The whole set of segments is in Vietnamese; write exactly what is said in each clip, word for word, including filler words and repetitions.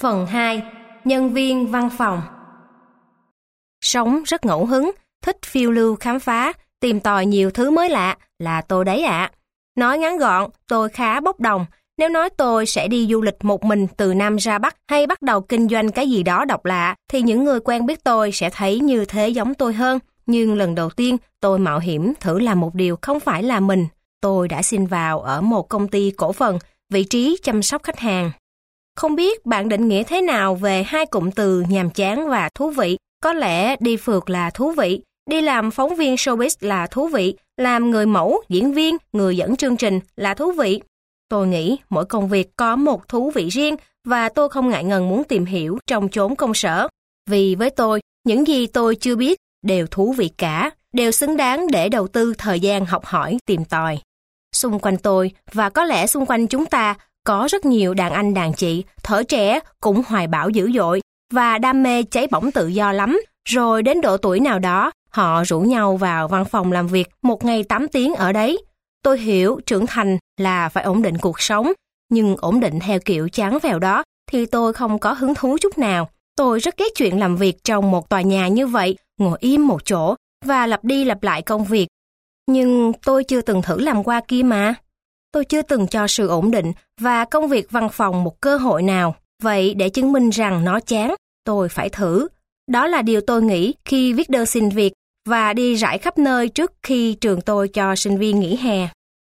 Phần hai. Nhân viên văn phòng. Sống rất ngẫu hứng, thích phiêu lưu khám phá, tìm tòi nhiều thứ mới lạ là tôi đấy ạ. À. Nói ngắn gọn, tôi khá bốc đồng. Nếu nói tôi sẽ đi du lịch một mình từ Nam ra Bắc hay bắt đầu kinh doanh cái gì đó độc lạ, thì những người quen biết tôi sẽ thấy như thế giống tôi hơn. Nhưng lần đầu tiên tôi mạo hiểm thử làm một điều không phải là mình. Tôi đã xin vào ở một công ty cổ phần, vị trí chăm sóc khách hàng. Không biết bạn định nghĩa thế nào về hai cụm từ nhàm chán và thú vị. Có lẽ đi phượt là thú vị, đi làm phóng viên showbiz là thú vị, làm người mẫu, diễn viên, người dẫn chương trình là thú vị. Tôi nghĩ mỗi công việc có một thú vị riêng và tôi không ngại ngần muốn tìm hiểu trong chốn công sở. Vì với tôi, những gì tôi chưa biết đều thú vị cả, đều xứng đáng để đầu tư thời gian học hỏi, tìm tòi. Xung quanh tôi và có lẽ xung quanh chúng ta có rất nhiều đàn anh đàn chị, thở trẻ cũng hoài bão dữ dội và đam mê cháy bỏng tự do lắm. Rồi đến độ tuổi nào đó, họ rủ nhau vào văn phòng làm việc một ngày tám tiếng ở đấy. Tôi hiểu trưởng thành là phải ổn định cuộc sống, nhưng ổn định theo kiểu chán phèo đó thì tôi không có hứng thú chút nào. Tôi rất ghét chuyện làm việc trong một tòa nhà như vậy, ngồi im một chỗ và lặp đi lặp lại công việc. Nhưng tôi chưa từng thử làm qua kia mà. Tôi chưa từng cho sự ổn định và công việc văn phòng một cơ hội nào. Vậy để chứng minh rằng nó chán, tôi phải thử. Đó là điều tôi nghĩ khi viết đơn xin việc và đi rải khắp nơi trước khi trường tôi cho sinh viên nghỉ hè.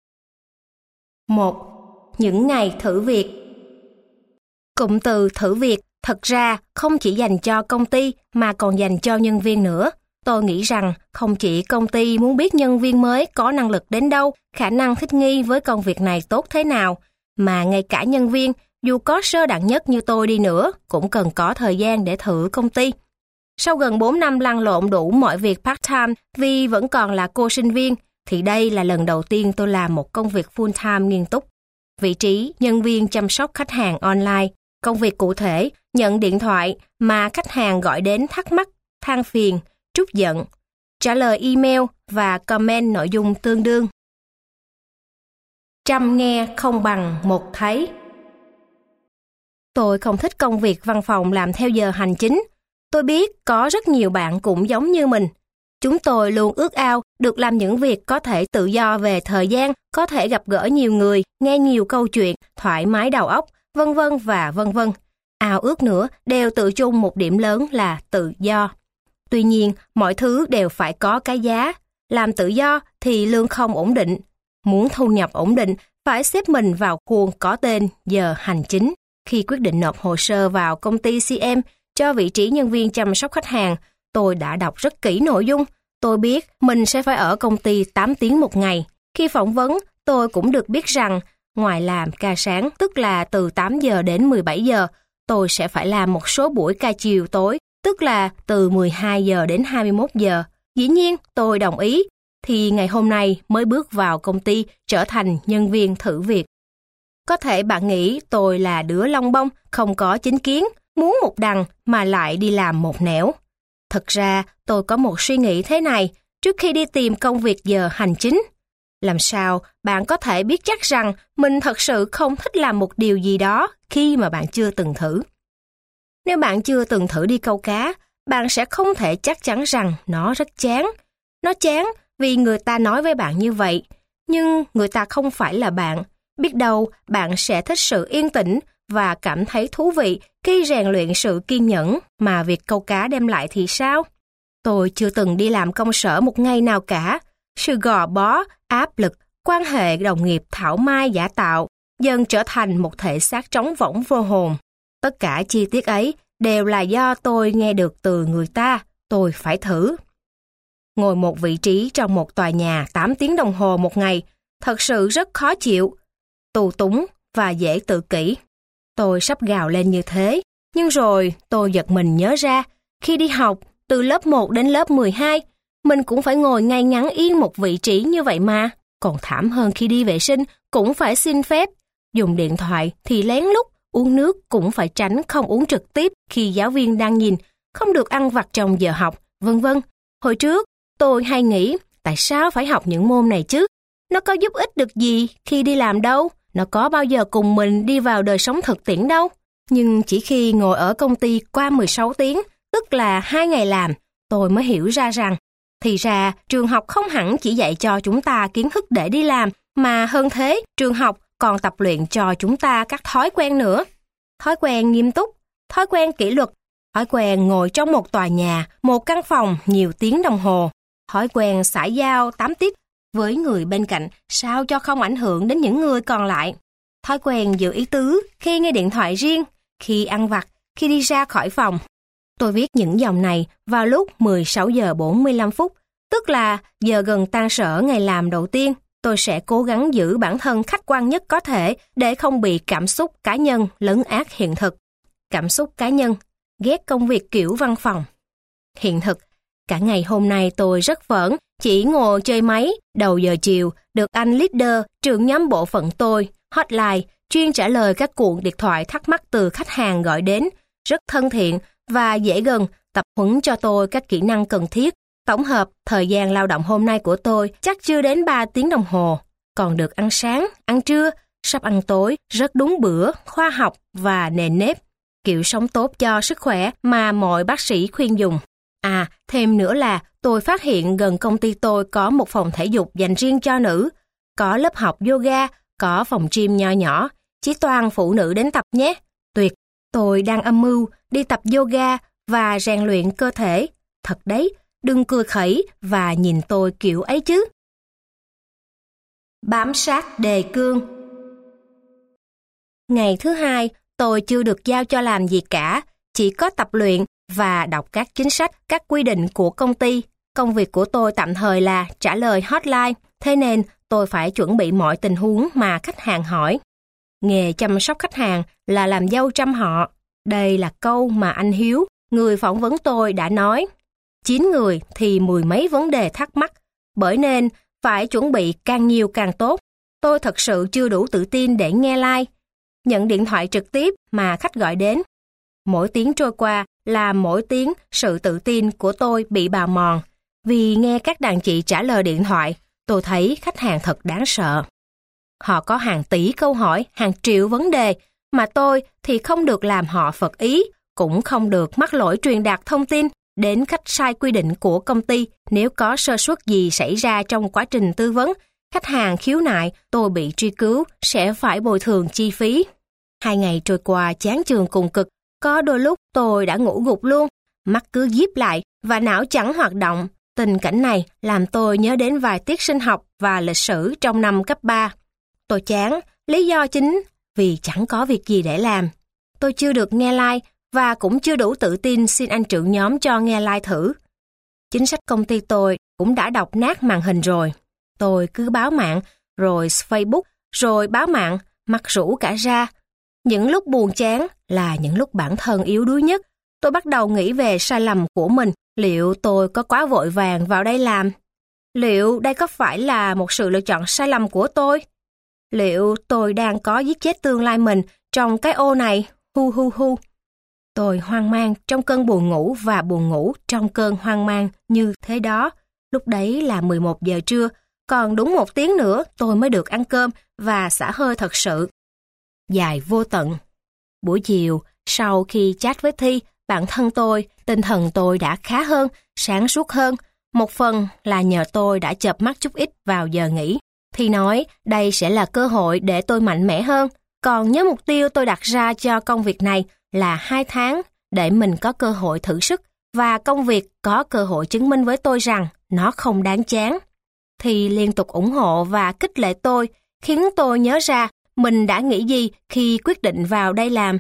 một. Những ngày thử việc. Cụm từ thử việc thật ra không chỉ dành cho công ty mà còn dành cho nhân viên nữa. Tôi nghĩ rằng không chỉ công ty muốn biết nhân viên mới có năng lực đến đâu, khả năng thích nghi với công việc này tốt thế nào, mà ngay cả nhân viên, dù có sơ đẳng nhất như tôi đi nữa, cũng cần có thời gian để thử công ty. Sau gần bốn năm lăn lộn đủ mọi việc part-time vì vẫn còn là cô sinh viên, thì đây là lần đầu tiên tôi làm một công việc full-time nghiêm túc. Vị trí nhân viên chăm sóc khách hàng online. Công việc cụ thể, nhận điện thoại mà khách hàng gọi đến thắc mắc, than phiền, trút giận, trả lời email và comment nội dung tương đương. Trăm nghe không bằng một thấy. Tôi không thích công việc văn phòng làm theo giờ hành chính. Tôi biết có rất nhiều bạn cũng giống như mình. Chúng tôi luôn ước ao được làm những việc có thể tự do về thời gian, có thể gặp gỡ nhiều người, nghe nhiều câu chuyện, thoải mái đầu óc, vân vân và vân vân. Ao ước nữa đều tự chung một điểm lớn là tự do. Tuy nhiên, mọi thứ đều phải có cái giá. Làm tự do thì lương không ổn định. Muốn thu nhập ổn định, phải xếp mình vào khuôn có tên giờ hành chính. Khi quyết định nộp hồ sơ vào công ty xê em cho vị trí nhân viên chăm sóc khách hàng, tôi đã đọc rất kỹ nội dung. Tôi biết mình sẽ phải ở công ty tám tiếng một ngày. Khi phỏng vấn, tôi cũng được biết rằng ngoài làm ca sáng, tức là từ tám giờ đến mười bảy giờ, tôi sẽ phải làm một số buổi ca chiều tối, tức là từ mười hai giờ đến hai mươi mốt giờ. Dĩ nhiên, tôi đồng ý, thì ngày hôm nay mới bước vào công ty trở thành nhân viên thử việc. Có thể bạn nghĩ tôi là đứa lông bông, không có chính kiến, muốn một đằng mà lại đi làm một nẻo. Thật ra, tôi có một suy nghĩ thế này trước khi đi tìm công việc giờ hành chính. Làm sao bạn có thể biết chắc rằng mình thật sự không thích làm một điều gì đó khi mà bạn chưa từng thử? Nếu bạn chưa từng thử đi câu cá, bạn sẽ không thể chắc chắn rằng nó rất chán. Nó chán vì người ta nói với bạn như vậy, nhưng người ta không phải là bạn. Biết đâu bạn sẽ thích sự yên tĩnh và cảm thấy thú vị khi rèn luyện sự kiên nhẫn mà việc câu cá đem lại thì sao? Tôi chưa từng đi làm công sở một ngày nào cả. Sự gò bó, áp lực, quan hệ đồng nghiệp thảo mai giả tạo dần trở thành một thể xác trống võng vô hồn. Tất cả chi tiết ấy đều là do tôi nghe được từ người ta, tôi phải thử. Ngồi một vị trí trong một tòa nhà tám tiếng đồng hồ một ngày, thật sự rất khó chịu, tù túng và dễ tự kỷ. Tôi sắp gào lên như thế, nhưng rồi tôi giật mình nhớ ra, khi đi học từ lớp một đến lớp mười hai, mình cũng phải ngồi ngay ngắn yên một vị trí như vậy mà. Còn thảm hơn khi đi vệ sinh cũng phải xin phép, dùng điện thoại thì lén lút, uống nước cũng phải tránh không uống trực tiếp khi giáo viên đang nhìn, không được ăn vặt trong giờ học, vân vân. Hồi trước, tôi hay nghĩ, tại sao phải học những môn này chứ? Nó có giúp ích được gì khi đi làm đâu? Nó có bao giờ cùng mình đi vào đời sống thực tiễn đâu? Nhưng chỉ khi ngồi ở công ty qua mười sáu tiếng, tức là hai ngày làm, tôi mới hiểu ra rằng, thì ra trường học không hẳn chỉ dạy cho chúng ta kiến thức để đi làm, mà hơn thế, trường học còn tập luyện cho chúng ta các thói quen nữa. Thói quen nghiêm túc, thói quen kỷ luật, thói quen ngồi trong một tòa nhà, một căn phòng nhiều tiếng đồng hồ, thói quen xã giao tám tiếp với người bên cạnh sao cho không ảnh hưởng đến những người còn lại. Thói quen giữ ý tứ khi nghe điện thoại riêng, khi ăn vặt, khi đi ra khỏi phòng. Tôi viết những dòng này vào lúc mười sáu giờ bốn mươi lăm phút, tức là giờ gần tan sở ngày làm đầu tiên. Tôi sẽ cố gắng giữ bản thân khách quan nhất có thể để không bị cảm xúc cá nhân lấn át hiện thực. Cảm xúc cá nhân, ghét công việc kiểu văn phòng. Hiện thực, cả ngày hôm nay tôi rất phởn, chỉ ngồi chơi máy. Đầu giờ chiều, được anh leader, trưởng nhóm bộ phận tôi, hotline, chuyên trả lời các cuộc điện thoại thắc mắc từ khách hàng gọi đến, rất thân thiện và dễ gần, tập huấn cho tôi các kỹ năng cần thiết. Tổng hợp, thời gian lao động hôm nay của tôi chắc chưa đến ba tiếng đồng hồ. Còn được ăn sáng, ăn trưa, sắp ăn tối, rất đúng bữa, khoa học và nền nếp. Kiểu sống tốt cho sức khỏe mà mọi bác sĩ khuyên dùng. À, thêm nữa là tôi phát hiện gần công ty tôi có một phòng thể dục dành riêng cho nữ. Có lớp học yoga, có phòng gym nho nhỏ, chỉ toàn phụ nữ đến tập nhé. Tuyệt, tôi đang âm mưu đi tập yoga và rèn luyện cơ thể. Thật đấy, đừng cười khẩy và nhìn tôi kiểu ấy chứ. Bám sát đề cương. Ngày thứ hai, tôi chưa được giao cho làm gì cả, chỉ có tập luyện và đọc các chính sách, các quy định của công ty. Công việc của tôi tạm thời là trả lời hotline, thế nên tôi phải chuẩn bị mọi tình huống mà khách hàng hỏi. Nghề chăm sóc khách hàng là làm dâu trăm họ. Đây là câu mà anh Hiếu, người phỏng vấn tôi đã nói. Chín người thì mười mấy vấn đề thắc mắc, bởi nên phải chuẩn bị càng nhiều càng tốt. Tôi thật sự chưa đủ tự tin để nghe like, nhận điện thoại trực tiếp mà khách gọi đến. Mỗi tiếng trôi qua là mỗi tiếng sự tự tin của tôi bị bào mòn. Vì nghe các đàn chị trả lời điện thoại, tôi thấy khách hàng thật đáng sợ. Họ có hàng tỷ câu hỏi, hàng triệu vấn đề, mà tôi thì không được làm họ phật ý, cũng không được mắc lỗi truyền đạt thông tin đến khách sai quy định của công ty. Nếu có sơ suất gì xảy ra trong quá trình tư vấn, khách hàng khiếu nại, tôi bị truy cứu, sẽ phải bồi thường chi phí. Hai ngày trôi qua chán chường cùng cực, có đôi lúc tôi đã ngủ gục luôn, mắt cứ díp lại và não chẳng hoạt động. Tình cảnh này làm tôi nhớ đến vài tiết sinh học và lịch sử trong năm cấp ba. Tôi chán, lý do chính vì chẳng có việc gì để làm. Tôi chưa được nghe like và cũng chưa đủ tự tin xin anh trưởng nhóm cho nghe like thử. Chính sách công ty tôi cũng đã đọc nát màn hình rồi. Tôi cứ báo mạng, rồi Facebook, rồi báo mạng, mặt rũ cả ra. Những lúc buồn chán là những lúc bản thân yếu đuối nhất. Tôi bắt đầu nghĩ về sai lầm của mình. Liệu tôi có quá vội vàng vào đây làm? Liệu đây có phải là một sự lựa chọn sai lầm của tôi? Liệu tôi đang có giết chết tương lai mình trong cái ô này? Hu hu hu. Tôi hoang mang trong cơn buồn ngủ và buồn ngủ trong cơn hoang mang như thế đó. Lúc đấy là mười một giờ trưa, còn đúng một tiếng nữa tôi mới được ăn cơm và xả hơi thật sự. Dài vô tận. Buổi chiều, sau khi chat với Thi, bản thân tôi, tinh thần tôi đã khá hơn, sáng suốt hơn. Một phần là nhờ tôi đã chợp mắt chút ít vào giờ nghỉ. Thi nói đây sẽ là cơ hội để tôi mạnh mẽ hơn. Còn nhớ mục tiêu tôi đặt ra cho công việc này là hai tháng để mình có cơ hội thử sức và công việc có cơ hội chứng minh với tôi rằng nó không đáng chán. Thì liên tục ủng hộ và khích lệ tôi, khiến tôi nhớ ra mình đã nghĩ gì khi quyết định vào đây làm.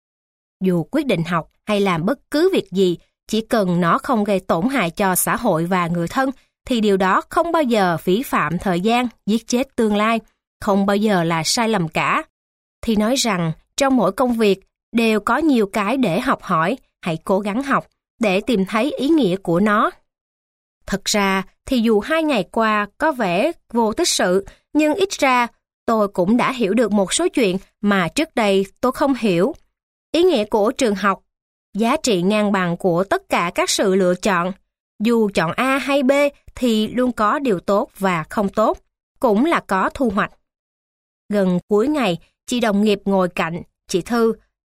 Dù quyết định học hay làm bất cứ việc gì, chỉ cần nó không gây tổn hại cho xã hội và người thân, thì điều đó không bao giờ phí phạm thời gian, giết chết tương lai, không bao giờ là sai lầm cả. Thì nói rằng trong mỗi công việc đều có nhiều cái để học hỏi, hãy cố gắng học để tìm thấy ý nghĩa của nó. Thật ra thì dù hai ngày qua có vẻ vô tích sự, nhưng ít ra tôi cũng đã hiểu được một số chuyện mà trước đây tôi không hiểu. Ý nghĩa của trường học, giá trị ngang bằng của tất cả các sự lựa chọn. Dù chọn A hay B thì luôn có điều tốt và không tốt, cũng là có thu hoạch. Gần cuối ngày, chị đồng nghiệp ngồi cạnh, chị Thư,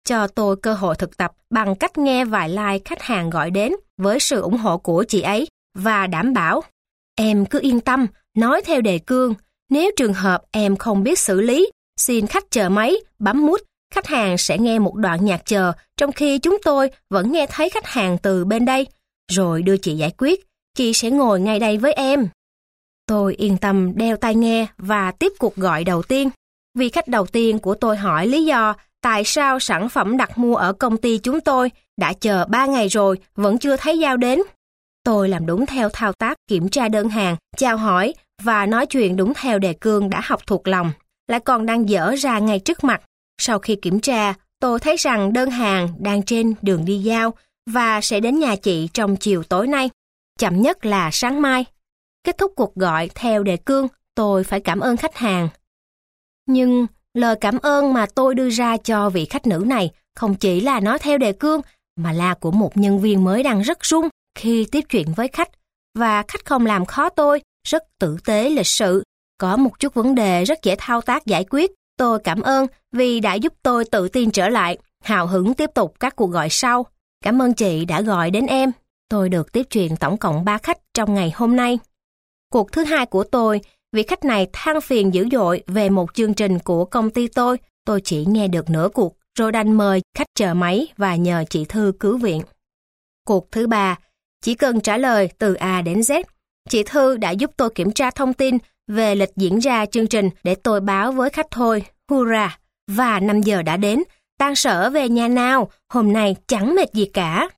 cho tôi cơ hội thực tập bằng cách nghe vài like khách hàng gọi đến với sự ủng hộ của chị ấy và đảm bảo, em cứ yên tâm, nói theo đề cương, nếu trường hợp em không biết xử lý, xin khách chờ máy, bấm nút, khách hàng sẽ nghe một đoạn nhạc chờ trong khi chúng tôi vẫn nghe thấy khách hàng từ bên đây, rồi đưa chị giải quyết, chị sẽ ngồi ngay đây với em. Tôi yên tâm đeo tai nghe và tiếp cuộc gọi đầu tiên. Vị khách đầu tiên của tôi hỏi lý do tại sao sản phẩm đặt mua ở công ty chúng tôi đã chờ ba ngày rồi vẫn chưa thấy giao đến. Tôi làm đúng theo thao tác kiểm tra đơn hàng, chào hỏi và nói chuyện đúng theo đề cương đã học thuộc lòng, lại còn đang dở ra ngay trước mặt. Sau khi kiểm tra, tôi thấy rằng đơn hàng đang trên đường đi giao và sẽ đến nhà chị trong chiều tối nay, chậm nhất là sáng mai. Kết thúc cuộc gọi theo đề cương, tôi phải cảm ơn khách hàng. Nhưng lời cảm ơn mà tôi đưa ra cho vị khách nữ này không chỉ là nói theo đề cương, mà là của một nhân viên mới đang rất run khi tiếp chuyện với khách. Và khách không làm khó tôi, rất tử tế lịch sự. Có một chút vấn đề rất dễ thao tác giải quyết. Tôi cảm ơn vì đã giúp tôi tự tin trở lại, hào hứng tiếp tục các cuộc gọi sau. Cảm ơn chị đã gọi đến em. Tôi được tiếp chuyện tổng cộng ba khách trong ngày hôm nay. Cuộc thứ hai của tôi, vị khách này than phiền dữ dội về một chương trình của công ty tôi. Tôi chỉ nghe được nửa cuộc, rồi đành mời khách chờ máy và nhờ chị Thư cứu viện. Cuộc thứ ba, chỉ cần trả lời từ A đến Z. Chị Thư đã giúp tôi kiểm tra thông tin về lịch diễn ra chương trình để tôi báo với khách thôi. Hurra! Và năm giờ đã đến. Tan sở về nhà nào, hôm nay chẳng mệt gì cả.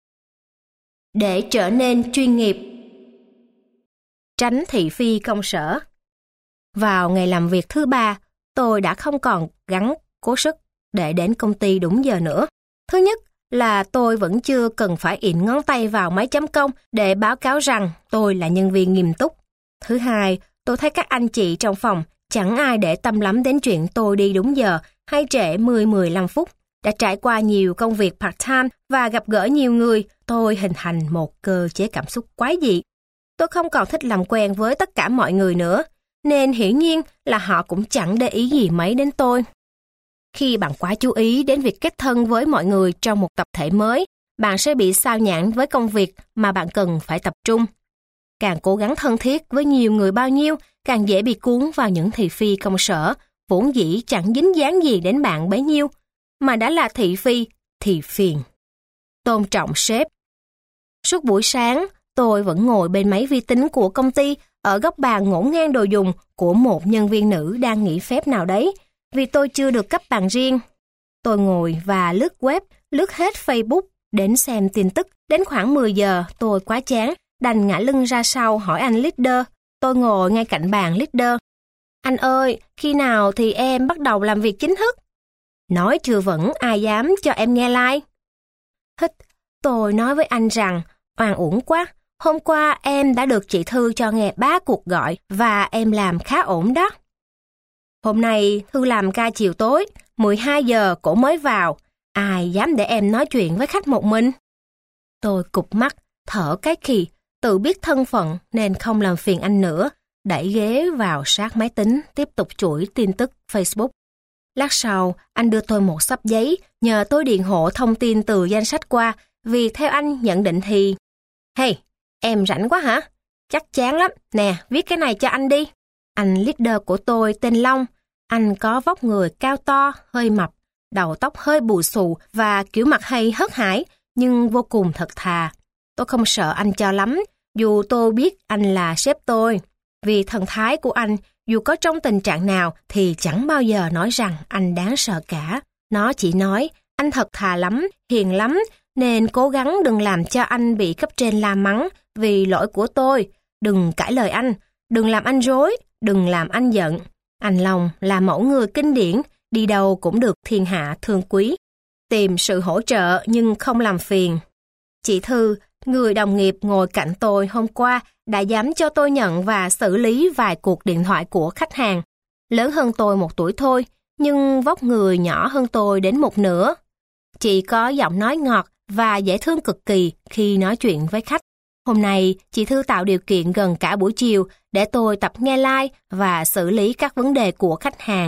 Để trở nên chuyên nghiệp. Tránh thị phi công sở. Vào ngày làm việc thứ ba, tôi đã không còn gắng cố sức để đến công ty đúng giờ nữa. Thứ nhất là tôi vẫn chưa cần phải ịn ngón tay vào máy chấm công để báo cáo rằng tôi là nhân viên nghiêm túc. Thứ hai, tôi thấy các anh chị trong phòng chẳng ai để tâm lắm đến chuyện tôi đi đúng giờ hay trễ mười mười lăm phút. Đã trải qua nhiều công việc part-time và gặp gỡ nhiều người, tôi hình thành một cơ chế cảm xúc quái dị. Tôi không còn thích làm quen với tất cả mọi người nữa, nên hiển nhiên là họ cũng chẳng để ý gì mấy đến tôi. Khi bạn quá chú ý đến việc kết thân với mọi người trong một tập thể mới, bạn sẽ bị sao nhãng với công việc mà bạn cần phải tập trung. Càng cố gắng thân thiết với nhiều người bao nhiêu, càng dễ bị cuốn vào những thị phi công sở, vốn dĩ chẳng dính dáng gì đến bạn bấy nhiêu, mà đã là thị phi thì phiền. Tôn trọng sếp. Suốt buổi sáng, tôi vẫn ngồi bên máy vi tính của công ty ở góc bàn ngổn ngang đồ dùng của một nhân viên nữ đang nghỉ phép nào đấy, vì tôi chưa được cấp bàn riêng. Tôi ngồi và lướt web, lướt hết Facebook, đến xem tin tức. Đến khoảng mười giờ, tôi quá chán, đành ngả lưng ra sau hỏi anh leader. Tôi ngồi ngay cạnh bàn leader. Anh ơi, khi nào thì em bắt đầu làm việc chính thức? Nói chưa vững, ai dám cho em nghe like. Hít, tôi nói với anh rằng, oan uổng quá. Hôm qua em đã được chị Thư cho nghe ba cuộc gọi và em làm khá ổn đó. Hôm nay Thư làm ca chiều tối, mười hai giờ cổ mới vào. Ai dám để em nói chuyện với khách một mình? Tôi cụp mắt, thở cái khì, tự biết thân phận nên không làm phiền anh nữa, đẩy ghế vào sát máy tính, tiếp tục chuỗi tin tức Facebook. Lát sau, anh đưa tôi một xấp giấy, nhờ tôi điền hộ thông tin từ danh sách qua, vì theo anh nhận định thì... Hey, em rảnh quá hả? Chắc chán lắm, nè, viết cái này cho anh đi. Anh leader của tôi tên Long, anh có vóc người cao to, hơi mập, đầu tóc hơi bù xù và kiểu mặt hay hớt hải, nhưng vô cùng thật thà. Tôi không sợ anh cho lắm, dù tôi biết anh là sếp tôi. Vì thần thái của anh, dù có trong tình trạng nào thì chẳng bao giờ nói rằng anh đáng sợ cả. Nó chỉ nói, anh thật thà lắm, hiền lắm, nên cố gắng đừng làm cho anh bị cấp trên la mắng vì lỗi của tôi. Đừng cãi lời anh, đừng làm anh rối, đừng làm anh giận. Anh Long là mẫu người kinh điển, đi đâu cũng được thiên hạ thương quý. Tìm sự hỗ trợ nhưng không làm phiền. Chị Thư, người đồng nghiệp ngồi cạnh tôi hôm qua, đã dám cho tôi nhận và xử lý vài cuộc điện thoại của khách hàng. Lớn hơn tôi một tuổi thôi, nhưng vóc người nhỏ hơn tôi đến một nửa. Chị có giọng nói ngọt và dễ thương cực kỳ khi nói chuyện với khách. Hôm nay, chị Thư tạo điều kiện gần cả buổi chiều để tôi tập nghe like và xử lý các vấn đề của khách hàng.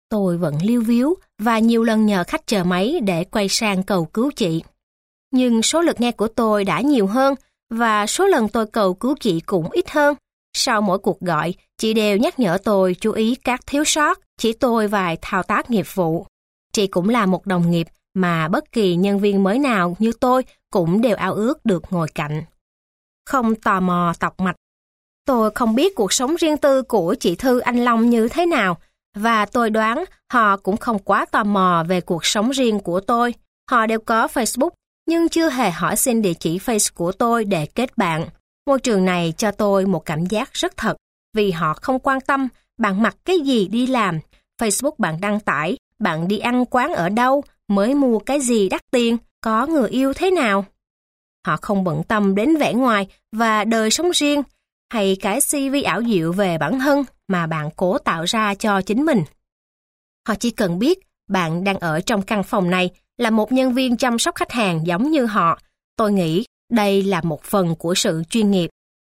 Tôi vẫn líu víu và nhiều lần nhờ khách chờ máy để quay sang cầu cứu chị. Nhưng số lượt nghe của tôi đã nhiều hơn và số lần tôi cầu cứu chị cũng ít hơn. Sau mỗi cuộc gọi, chị đều nhắc nhở tôi chú ý các thiếu sót, chỉ tôi vài thao tác nghiệp vụ. Chị cũng là một đồng nghiệp mà bất kỳ nhân viên mới nào như tôi cũng đều ao ước được ngồi cạnh. Không tò mò tọc mạch. Tôi không biết cuộc sống riêng tư của chị Thư Anh Long như thế nào, và tôi đoán họ cũng không quá tò mò về cuộc sống riêng của tôi. Họ đều có Facebook, nhưng chưa hề hỏi xin địa chỉ Face của tôi để kết bạn. Môi trường này cho tôi một cảm giác rất thật, vì họ không quan tâm bạn mặc cái gì đi làm, Facebook bạn đăng tải, bạn đi ăn quán ở đâu, mới mua cái gì đắt tiền, có người yêu thế nào. Họ không bận tâm đến vẻ ngoài và đời sống riêng, hay cái xê vê ảo diệu về bản thân mà bạn cố tạo ra cho chính mình. Họ chỉ cần biết bạn đang ở trong căn phòng này là một nhân viên chăm sóc khách hàng giống như họ. Tôi nghĩ đây là một phần của sự chuyên nghiệp.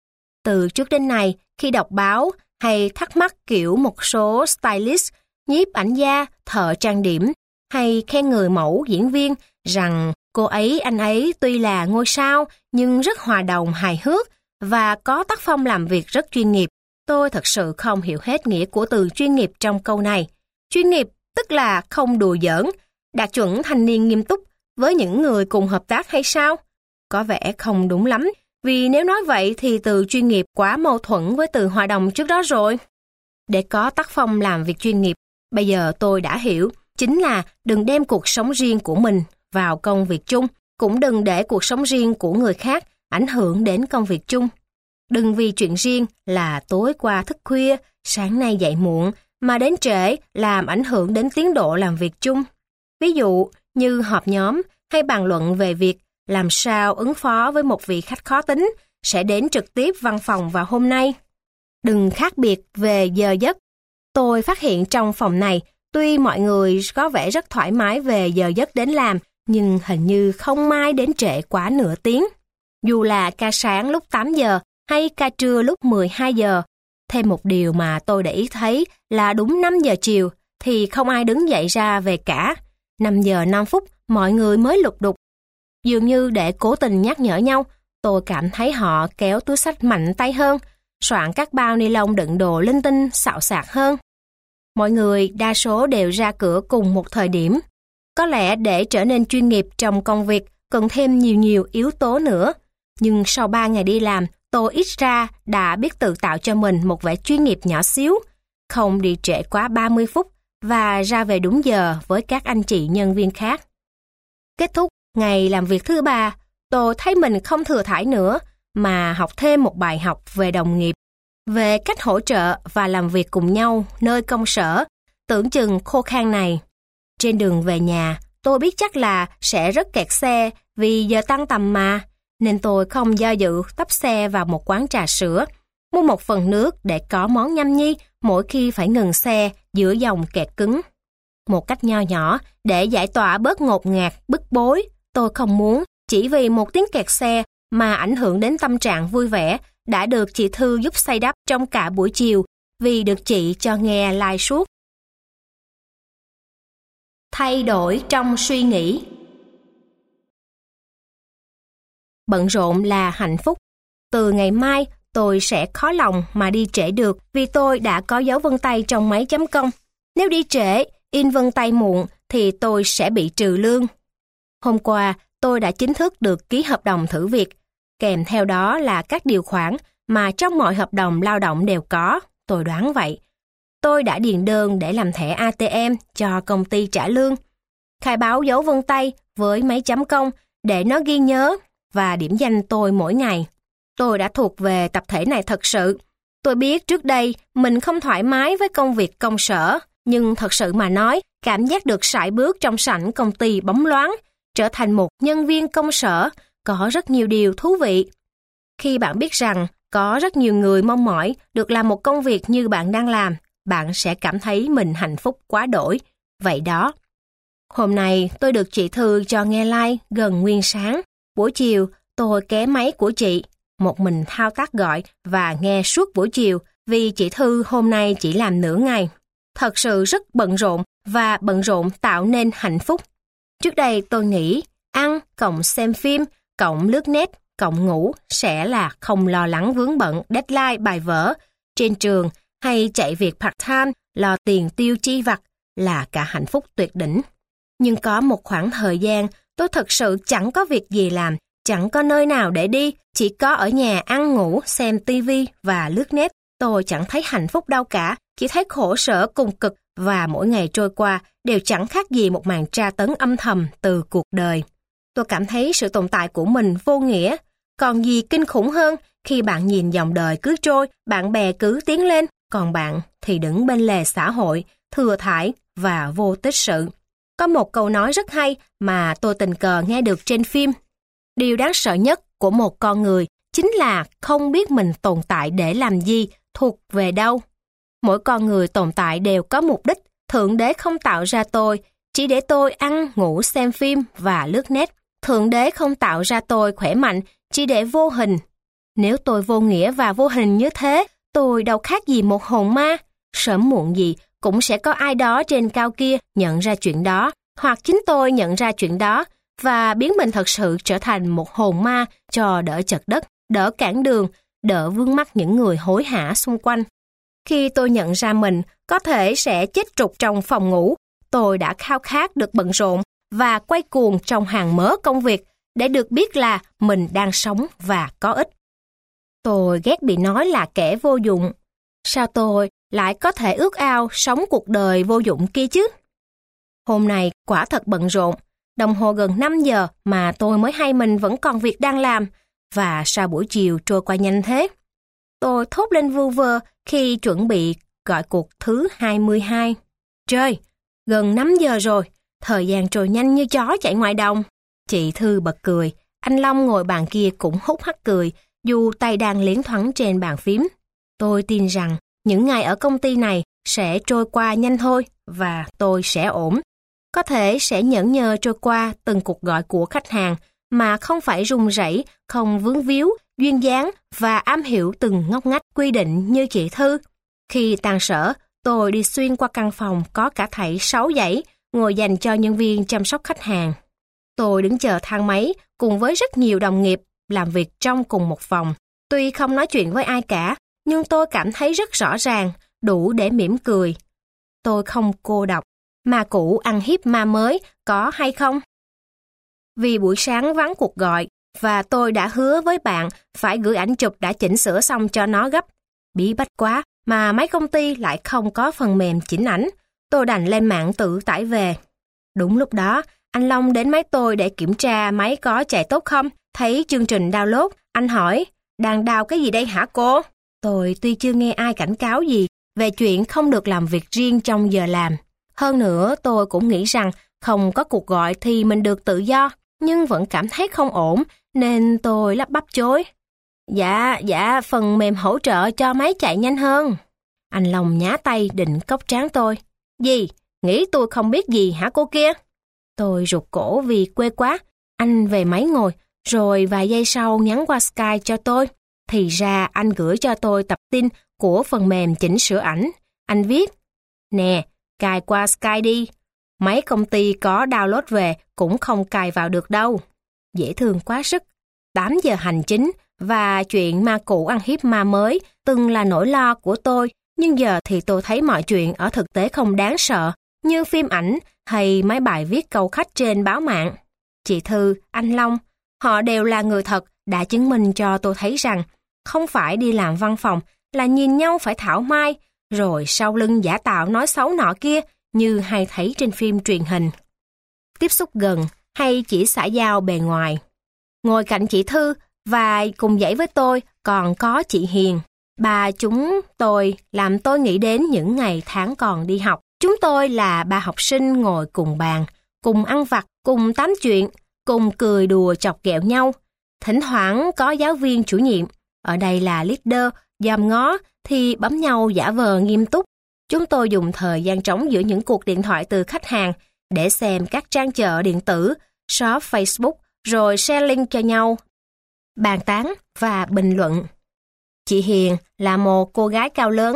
Từ trước đến nay, khi đọc báo hay thắc mắc kiểu một số stylist, nhiếp ảnh gia, thợ trang điểm, hay khen người mẫu diễn viên rằng cô ấy anh ấy tuy là ngôi sao nhưng rất hòa đồng hài hước và có tác phong làm việc rất chuyên nghiệp, tôi thật sự không hiểu hết nghĩa của từ chuyên nghiệp trong câu này. Chuyên nghiệp tức là không đùa giỡn, đạt chuẩn thanh niên nghiêm túc với những người cùng hợp tác hay sao? Có vẻ không đúng lắm, vì nếu nói vậy thì từ chuyên nghiệp quá mâu thuẫn với từ hòa đồng trước đó rồi. Để có tác phong làm việc chuyên nghiệp, bây giờ tôi đã hiểu, chính là đừng đem cuộc sống riêng của mình vào công việc chung, cũng đừng để cuộc sống riêng của người khác ảnh hưởng đến công việc chung. Đừng vì chuyện riêng là tối qua thức khuya, sáng nay dậy muộn, mà đến trễ làm ảnh hưởng đến tiến độ làm việc chung. Ví dụ như họp nhóm hay bàn luận về việc làm sao ứng phó với một vị khách khó tính sẽ đến trực tiếp văn phòng vào hôm nay. Đừng khác biệt về giờ giấc. Tôi phát hiện trong phòng này, tuy mọi người có vẻ rất thoải mái về giờ giấc đến làm, nhưng hình như không ai đến trễ quá nửa tiếng. Dù là ca sáng lúc tám giờ hay ca trưa lúc mười hai giờ. Thêm một điều mà tôi để ý thấy là đúng năm giờ chiều thì không ai đứng dậy ra về cả. năm giờ năm phút mọi người mới lục đục. Dường như để cố tình nhắc nhở nhau, tôi cảm thấy họ kéo túi xách mạnh tay hơn, soạn các bao ni lông đựng đồ linh tinh xạo xạc hơn. Mọi người đa số đều ra cửa cùng một thời điểm. Có lẽ để trở nên chuyên nghiệp trong công việc cần thêm nhiều nhiều yếu tố nữa. Nhưng sau ba ngày đi làm, tôi ít ra đã biết tự tạo cho mình một vẻ chuyên nghiệp nhỏ xíu, không đi trễ quá ba mươi phút và ra về đúng giờ với các anh chị nhân viên khác. Kết thúc ngày làm việc thứ ba, tôi thấy mình không thừa thãi nữa mà học thêm một bài học về đồng nghiệp, về cách hỗ trợ và làm việc cùng nhau nơi công sở, tưởng chừng khô khan này. Trên đường về nhà, tôi biết chắc là sẽ rất kẹt xe vì giờ tăng tầm mà, nên tôi không do dự tấp xe vào một quán trà sữa, mua một phần nước để có món nhâm nhi mỗi khi phải ngừng xe giữa dòng kẹt cứng. Một cách nho nhỏ để giải tỏa bớt ngột ngạt, bức bối, tôi không muốn chỉ vì một tiếng kẹt xe mà ảnh hưởng đến tâm trạng vui vẻ đã được chị Thư giúp xây đắp trong cả buổi chiều vì được chị cho nghe live suốt. Thay đổi trong suy nghĩ. Bận rộn là hạnh phúc. Từ ngày mai, tôi sẽ khó lòng mà đi trễ được vì tôi đã có dấu vân tay trong máy chấm công. Nếu đi trễ, in vân tay muộn thì tôi sẽ bị trừ lương. Hôm qua, tôi đã chính thức được ký hợp đồng thử việc. Kèm theo đó là các điều khoản mà trong mọi hợp đồng lao động đều có, tôi đoán vậy. Tôi đã điền đơn để làm thẻ a tê em cho công ty trả lương. Khai báo dấu vân tay với máy chấm công để nó ghi nhớ và điểm danh tôi mỗi ngày. Tôi đã thuộc về tập thể này thật sự. Tôi biết trước đây mình không thoải mái với công việc công sở, nhưng thật sự mà nói, cảm giác được sải bước trong sảnh công ty bóng loáng, trở thành một nhân viên công sở, có rất nhiều điều thú vị. Khi bạn biết rằng có rất nhiều người mong mỏi được làm một công việc như bạn đang làm, bạn sẽ cảm thấy mình hạnh phúc quá đỗi. Vậy đó. Hôm nay tôi được chị Thư cho nghe live gần nguyên sáng. Buổi chiều tôi ké máy của chị, một mình thao tác gọi và nghe suốt buổi chiều vì chị Thư hôm nay chỉ làm nửa ngày. thật sự rất bận rộn và bận rộn tạo nên hạnh phúc. Trước đây tôi nghĩ ăn cộng xem phim, cộng lướt net, cộng ngủ sẽ là không lo lắng vướng bận deadline bài vở trên trường hay chạy việc part-time, lo tiền tiêu chi vặt là cả hạnh phúc tuyệt đỉnh. Nhưng có một khoảng thời gian tôi thật sự chẳng có việc gì làm, chẳng có nơi nào để đi, chỉ có ở nhà ăn ngủ, xem tivi và lướt net. Tôi chẳng thấy hạnh phúc đâu cả, chỉ thấy khổ sở cùng cực và mỗi ngày trôi qua đều chẳng khác gì một màn tra tấn âm thầm từ cuộc đời. Tôi cảm thấy sự tồn tại của mình vô nghĩa. Còn gì kinh khủng hơn khi bạn nhìn dòng đời cứ trôi, bạn bè cứ tiến lên, còn bạn thì đứng bên lề xã hội, thừa thãi và vô tích sự. Có một câu nói rất hay mà tôi tình cờ nghe được trên phim. Điều đáng sợ nhất của một con người chính là không biết mình tồn tại để làm gì, thuộc về đâu. Mỗi con người tồn tại đều có mục đích. Thượng đế không tạo ra tôi chỉ để tôi ăn, ngủ, xem phim và lướt net. Thượng đế không tạo ra tôi khỏe mạnh chỉ để vô hình. Nếu tôi vô nghĩa và vô hình như thế, tôi đâu khác gì một hồn ma. Sớm muộn gì cũng sẽ có ai đó trên cao kia nhận ra chuyện đó, hoặc chính tôi nhận ra chuyện đó và biến mình thật sự trở thành một hồn ma cho đỡ chật đất, đỡ cản đường, đỡ vướng mắc những người hối hả xung quanh. Khi tôi nhận ra mình có thể sẽ chết trục trong phòng ngủ, tôi đã khao khát được bận rộn và quay cuồng trong hàng mớ công việc để được biết là mình đang sống và có ích. Tôi ghét bị nói là kẻ vô dụng. Sao tôi lại có thể ước ao sống cuộc đời vô dụng kia chứ? Hôm nay quả thật bận rộn, đồng hồ gần năm giờ mà tôi mới hay mình vẫn còn việc đang làm, và sao buổi chiều trôi qua nhanh thế? Tôi thốt lên vu vơ khi chuẩn bị gọi cuộc thứ hai mươi hai. Trời, gần năm giờ rồi, thời gian trôi nhanh như chó chạy ngoài đồng. Chị Thư bật cười, anh Long ngồi bàn kia cũng hút hắt cười, dù tay đang liến thoáng trên bàn phím. Tôi tin rằng những ngày ở công ty này sẽ trôi qua nhanh thôi và tôi sẽ ổn. Có thể sẽ nhẫn nhơ trôi qua từng cuộc gọi của khách hàng mà không phải run rẩy, không vướng víu, duyên dáng và am hiểu từng ngóc ngách quy định như chị Thư. Khi tan sở, tôi đi xuyên qua căn phòng có cả thảy sáu dãy, ngồi dành cho nhân viên chăm sóc khách hàng. Tôi đứng chờ thang máy cùng với rất nhiều đồng nghiệp làm việc trong cùng một phòng. Tuy không nói chuyện với ai cả, nhưng tôi cảm thấy rất rõ ràng, đủ để mỉm cười. Tôi không cô độc. Ma cũ ăn hiếp ma mới có hay không? Vì buổi sáng vắng cuộc gọi và tôi đã hứa với bạn phải gửi ảnh chụp đã chỉnh sửa xong cho nó gấp. Bí bách quá mà mấy công ty lại không có phần mềm chỉnh ảnh. Tôi đành lên mạng tự tải về. Đúng lúc đó, anh Long đến máy tôi để kiểm tra máy có chạy tốt không. Thấy chương trình download, anh hỏi, đang download cái gì đây hả cô? Tôi tuy chưa nghe ai cảnh cáo gì về chuyện không được làm việc riêng trong giờ làm. Hơn nữa, tôi cũng nghĩ rằng không có cuộc gọi thì mình được tự do, nhưng vẫn cảm thấy không ổn, nên tôi lắp bắp chối. Dạ, dạ, phần mềm hỗ trợ cho máy chạy nhanh hơn. Anh Long nhá tay định cốc trán tôi. Gì? Nghĩ tôi không biết gì hả cô kia? Tôi rụt cổ vì quê quá. Anh về máy ngồi, rồi vài giây sau nhắn qua Skype cho tôi. Thì ra anh gửi cho tôi tập tin của phần mềm chỉnh sửa ảnh. Anh viết, nè, cài qua Skype đi. Mấy công ty có download về cũng không cài vào được đâu. Dễ thương quá sức. tám giờ hành chính và chuyện ma cũ ăn hiếp ma mới từng là nỗi lo của tôi. Nhưng giờ thì tôi thấy mọi chuyện ở thực tế không đáng sợ như phim ảnh hay mấy bài viết câu khách trên báo mạng. Chị Thư, anh Long, họ đều là người thật đã chứng minh cho tôi thấy rằng không phải đi làm văn phòng là nhìn nhau phải thảo mai, rồi sau lưng giả tạo nói xấu nọ kia như hay thấy trên phim truyền hình. Tiếp xúc gần hay chỉ xã giao bề ngoài. Ngồi cạnh chị Thư và cùng dãy với tôi còn có chị Hiền. Bà chúng tôi làm tôi nghĩ đến những ngày tháng còn đi học. Chúng tôi là ba học sinh ngồi cùng bàn, cùng ăn vặt, cùng tám chuyện, cùng cười đùa chọc ghẹo nhau. Thỉnh thoảng có giáo viên chủ nhiệm, ở đây là leader, dòm ngó thì bấm nhau giả vờ nghiêm túc. Chúng tôi dùng thời gian trống giữa những cuộc điện thoại từ khách hàng để xem các trang chợ điện tử, shop Facebook, rồi share link cho nhau, bàn tán và bình luận. Chị Hiền là một cô gái cao lớn,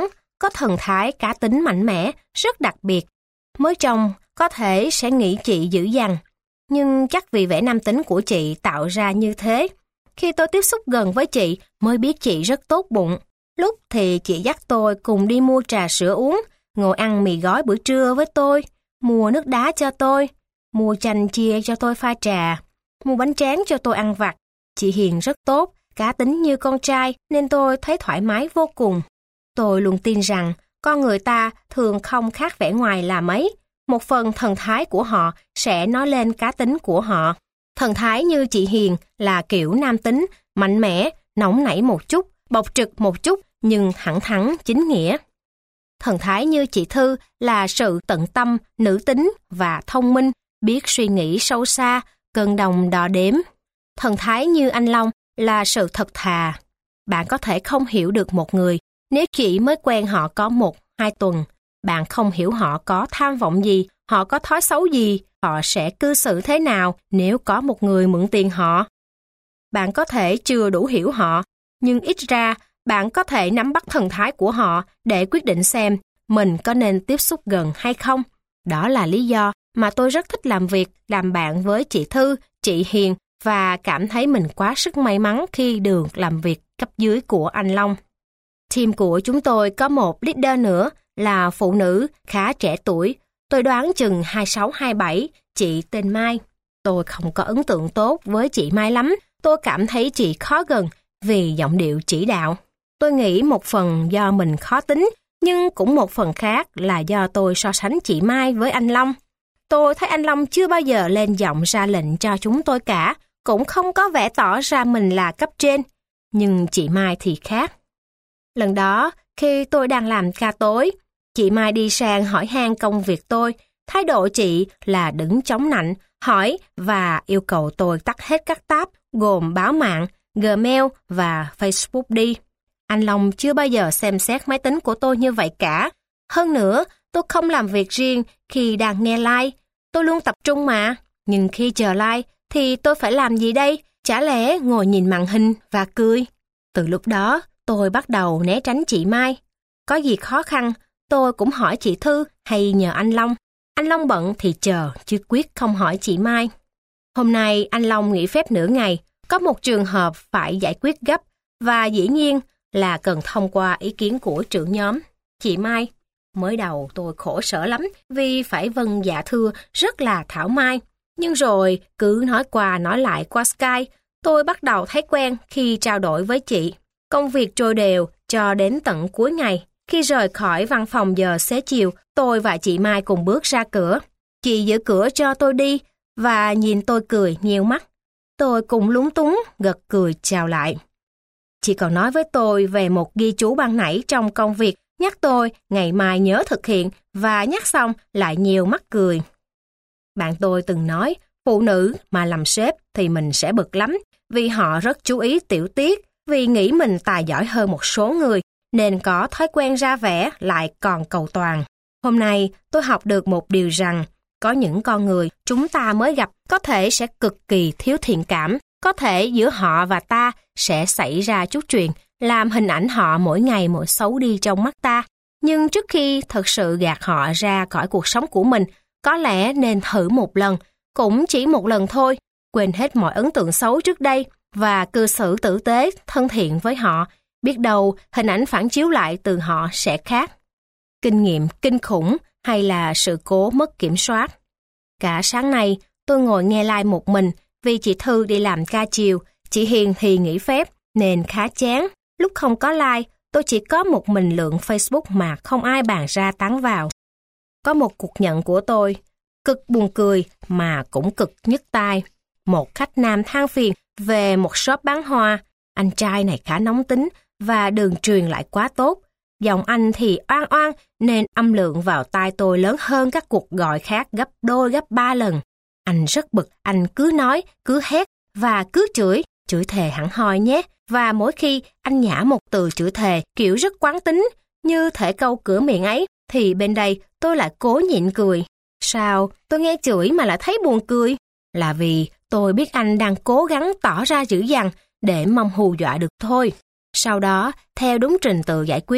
có thần thái cá tính mạnh mẽ, rất đặc biệt. Mới trông, có thể sẽ nghĩ chị dữ dằn, nhưng chắc vì vẻ nam tính của chị tạo ra như thế. Khi tôi tiếp xúc gần với chị mới biết chị rất tốt bụng. Lúc thì chị dắt tôi cùng đi mua trà sữa uống, ngồi ăn mì gói bữa trưa với tôi, mua nước đá cho tôi, mua chanh chia cho tôi pha trà, mua bánh tráng cho tôi ăn vặt. Chị Hiền rất tốt, cá tính như con trai nên tôi thấy thoải mái vô cùng. Tôi luôn tin rằng con người ta thường không khác vẻ ngoài là mấy. Một phần thần thái của họ sẽ nói lên cá tính của họ. Thần thái như chị Hiền là kiểu nam tính, mạnh mẽ, nóng nảy một chút, bộc trực một chút nhưng thẳng thắn chính nghĩa. Thần thái như chị Thư là sự tận tâm, nữ tính và thông minh, biết suy nghĩ sâu xa, cân đồng đo đếm. Thần thái như anh Long là sự thật thà. Bạn có thể không hiểu được một người nếu chỉ mới quen họ có một, hai tuần. Bạn không hiểu họ có tham vọng gì, họ có thói xấu gì, họ sẽ cư xử thế nào nếu có một người mượn tiền họ. Bạn có thể chưa đủ hiểu họ, nhưng ít ra bạn có thể nắm bắt thần thái của họ để quyết định xem mình có nên tiếp xúc gần hay không. Đó là lý do mà tôi rất thích làm việc, làm bạn với chị Thư, chị Hiền và cảm thấy mình quá sức may mắn khi được làm việc cấp dưới của anh Long. Team của chúng tôi có một leader nữa là phụ nữ khá trẻ tuổi. Tôi đoán chừng hai mươi sáu hai mươi bảy, chị tên Mai. Tôi không có ấn tượng tốt với chị Mai lắm. Tôi cảm thấy chị khó gần vì giọng điệu chỉ đạo. Tôi nghĩ một phần do mình khó tính, nhưng cũng một phần khác là do tôi so sánh chị Mai với anh Long. Tôi thấy anh Long chưa bao giờ lên giọng ra lệnh cho chúng tôi cả, cũng không có vẻ tỏ ra mình là cấp trên. Nhưng chị Mai thì khác. Lần đó, khi tôi đang làm ca tối, chị Mai đi sang hỏi han công việc tôi. Thái độ chị là đứng chống nạnh, hỏi và yêu cầu tôi tắt hết các tab gồm báo mạng, Gmail và Facebook đi. Anh Long chưa bao giờ xem xét máy tính của tôi như vậy cả. Hơn nữa, tôi không làm việc riêng khi đang nghe like. Tôi luôn tập trung mà. Nhưng khi chờ like thì tôi phải làm gì đây? Chả lẽ ngồi nhìn màn hình và cười? Từ lúc đó, tôi bắt đầu né tránh chị Mai. Có gì khó khăn, tôi cũng hỏi chị Thư hay nhờ anh Long. Anh Long bận thì chờ, chứ quyết không hỏi chị Mai. Hôm nay anh Long nghỉ phép nửa ngày, có một trường hợp phải giải quyết gấp và dĩ nhiên là cần thông qua ý kiến của trưởng nhóm, chị Mai. Mới đầu tôi khổ sở lắm vì phải vâng dạ thưa rất là thảo mai. Nhưng rồi cứ nói qua nói lại qua Skype, tôi bắt đầu thấy quen khi trao đổi với chị. Công việc trôi đều cho đến tận cuối ngày. Khi rời khỏi văn phòng giờ xế chiều, tôi và chị Mai cùng bước ra cửa. Chị giữ cửa cho tôi đi và nhìn tôi cười nheo mắt. Tôi cũng lúng túng, gật cười chào lại. Chị còn nói với tôi về một ghi chú ban nãy trong công việc, nhắc tôi ngày mai nhớ thực hiện và nhắc xong lại nheo mắt cười. Bạn tôi từng nói, phụ nữ mà làm sếp thì mình sẽ bực lắm vì họ rất chú ý tiểu tiết, vì nghĩ mình tài giỏi hơn một số người nên có thói quen ra vẻ lại còn cầu toàn. Hôm nay tôi học được một điều rằng có những con người chúng ta mới gặp có thể sẽ cực kỳ thiếu thiện cảm, có thể giữa họ và ta sẽ xảy ra chút chuyện làm hình ảnh họ mỗi ngày mỗi xấu đi trong mắt ta. Nhưng trước khi thật sự gạt họ ra khỏi cuộc sống của mình, có lẽ nên thử một lần, cũng chỉ một lần thôi, quên hết mọi ấn tượng xấu trước đây và cư xử tử tế, thân thiện với họ. Biết đâu hình ảnh phản chiếu lại từ họ sẽ khác. Kinh nghiệm kinh khủng hay là sự cố mất kiểm soát. Cả sáng nay tôi ngồi nghe live một mình vì chị Thư đi làm ca chiều, chị Hiền thì nghỉ phép nên khá chán. Lúc không có live, tôi chỉ có một mình lượn Facebook mà không ai bàn ra tán vào. Có một cuộc nhận của tôi, cực buồn cười mà cũng cực nhức tai. Một khách nam than phiền về một shop bán hoa. Anh trai này khá nóng tính và đường truyền lại quá tốt. Giọng anh thì oan oan nên âm lượng vào tai tôi lớn hơn các cuộc gọi khác gấp đôi gấp ba lần. Anh rất bực, anh cứ nói, cứ hét và cứ chửi, chửi thề hẳn hoi nhé. Và mỗi khi anh nhả một từ chửi thề kiểu rất quán tính, như thể câu cửa miệng ấy, thì bên đây tôi lại cố nhịn cười. Sao tôi nghe chửi mà lại thấy buồn cười? Là vì tôi biết anh đang cố gắng tỏ ra dữ dằn để mong hù dọa được thôi. Sau đó, theo đúng trình tự giải quyết,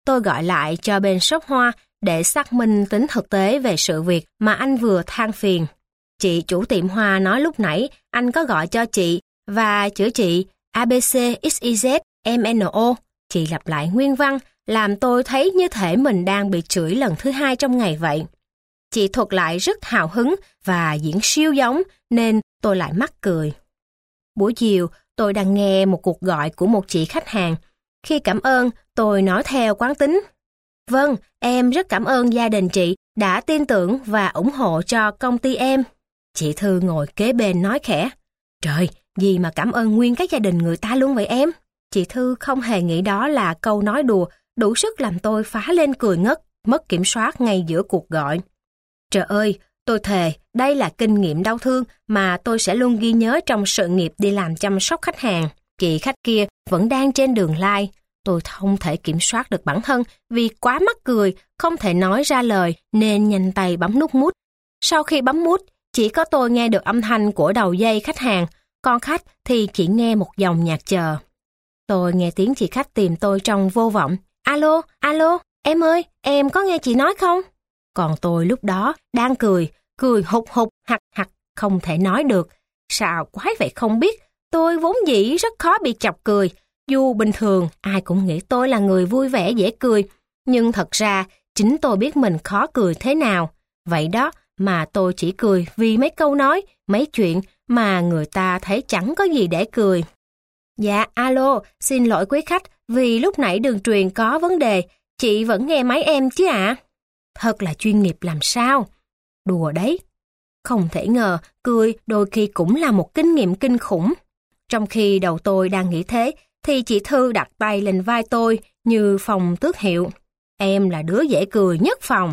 tôi gọi lại cho bên shop hoa để xác minh tính thực tế về sự việc mà anh vừa than phiền. Chị chủ tiệm hoa nói lúc nãy anh có gọi cho chị và chữa chị a bê xê ích y dét em en o. Chị lặp lại nguyên văn, làm tôi thấy như thể mình đang bị chửi lần thứ hai trong ngày vậy. Chị thuật lại rất hào hứng và diễn siêu giống nên tôi lại mắc cười. Buổi chiều, tôi đang nghe một cuộc gọi của một chị khách hàng. Khi cảm ơn, tôi nói theo quán tính. Vâng, em rất cảm ơn gia đình chị đã tin tưởng và ủng hộ cho công ty em. Chị Thư ngồi kế bên nói khẽ. Trời, gì mà cảm ơn nguyên các gia đình người ta luôn vậy em? Chị Thư không hề nghĩ đó là câu nói đùa, đủ sức làm tôi phá lên cười ngất, mất kiểm soát ngay giữa cuộc gọi. Trời ơi, tôi thề, đây là kinh nghiệm đau thương mà tôi sẽ luôn ghi nhớ trong sự nghiệp đi làm chăm sóc khách hàng. Chị khách kia vẫn đang trên đường lai. Tôi không thể kiểm soát được bản thân vì quá mắc cười, không thể nói ra lời nên nhanh tay bấm nút mút. Sau khi bấm mút, chỉ có tôi nghe được âm thanh của đầu dây khách hàng, còn khách thì chỉ nghe một dòng nhạc chờ. Tôi nghe tiếng chị khách tìm tôi trong vô vọng. Alo, alo, em ơi, em có nghe chị nói không? Còn tôi lúc đó đang cười, cười hụt hụt, hặc hặc, không thể nói được. Sao quái vậy không biết, tôi vốn dĩ rất khó bị chọc cười. Dù bình thường ai cũng nghĩ tôi là người vui vẻ dễ cười, nhưng thật ra chính tôi biết mình khó cười thế nào. Vậy đó mà tôi chỉ cười vì mấy câu nói, mấy chuyện mà người ta thấy chẳng có gì để cười. Dạ, alo, xin lỗi quý khách vì lúc nãy đường truyền có vấn đề, chị vẫn nghe máy em chứ ạ? À? Thật là chuyên nghiệp làm sao? Đùa đấy. Không thể ngờ, cười đôi khi cũng là một kinh nghiệm kinh khủng. Trong khi đầu tôi đang nghĩ thế, thì chị Thư đặt tay lên vai tôi như phòng tước hiệu. Em là đứa dễ cười nhất phòng.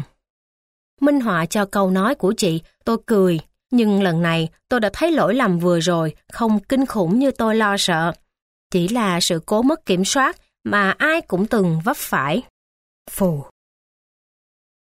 Minh họa cho câu nói của chị, tôi cười. Nhưng lần này tôi đã thấy lỗi lầm vừa rồi không kinh khủng như tôi lo sợ. Chỉ là sự cố mất kiểm soát mà ai cũng từng vấp phải. Phù.